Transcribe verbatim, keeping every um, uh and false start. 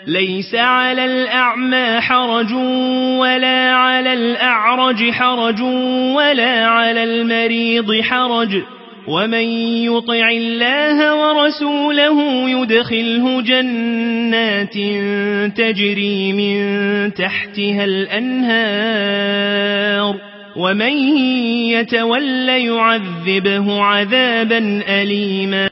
ليس على الأعمى حرج ولا على الأعرج حرج ولا على المريض حرج ومن يطع الله ورسوله يدخله جنات تجري من تحتها الأنهار ومن يتول يعذبه عذابا أليما.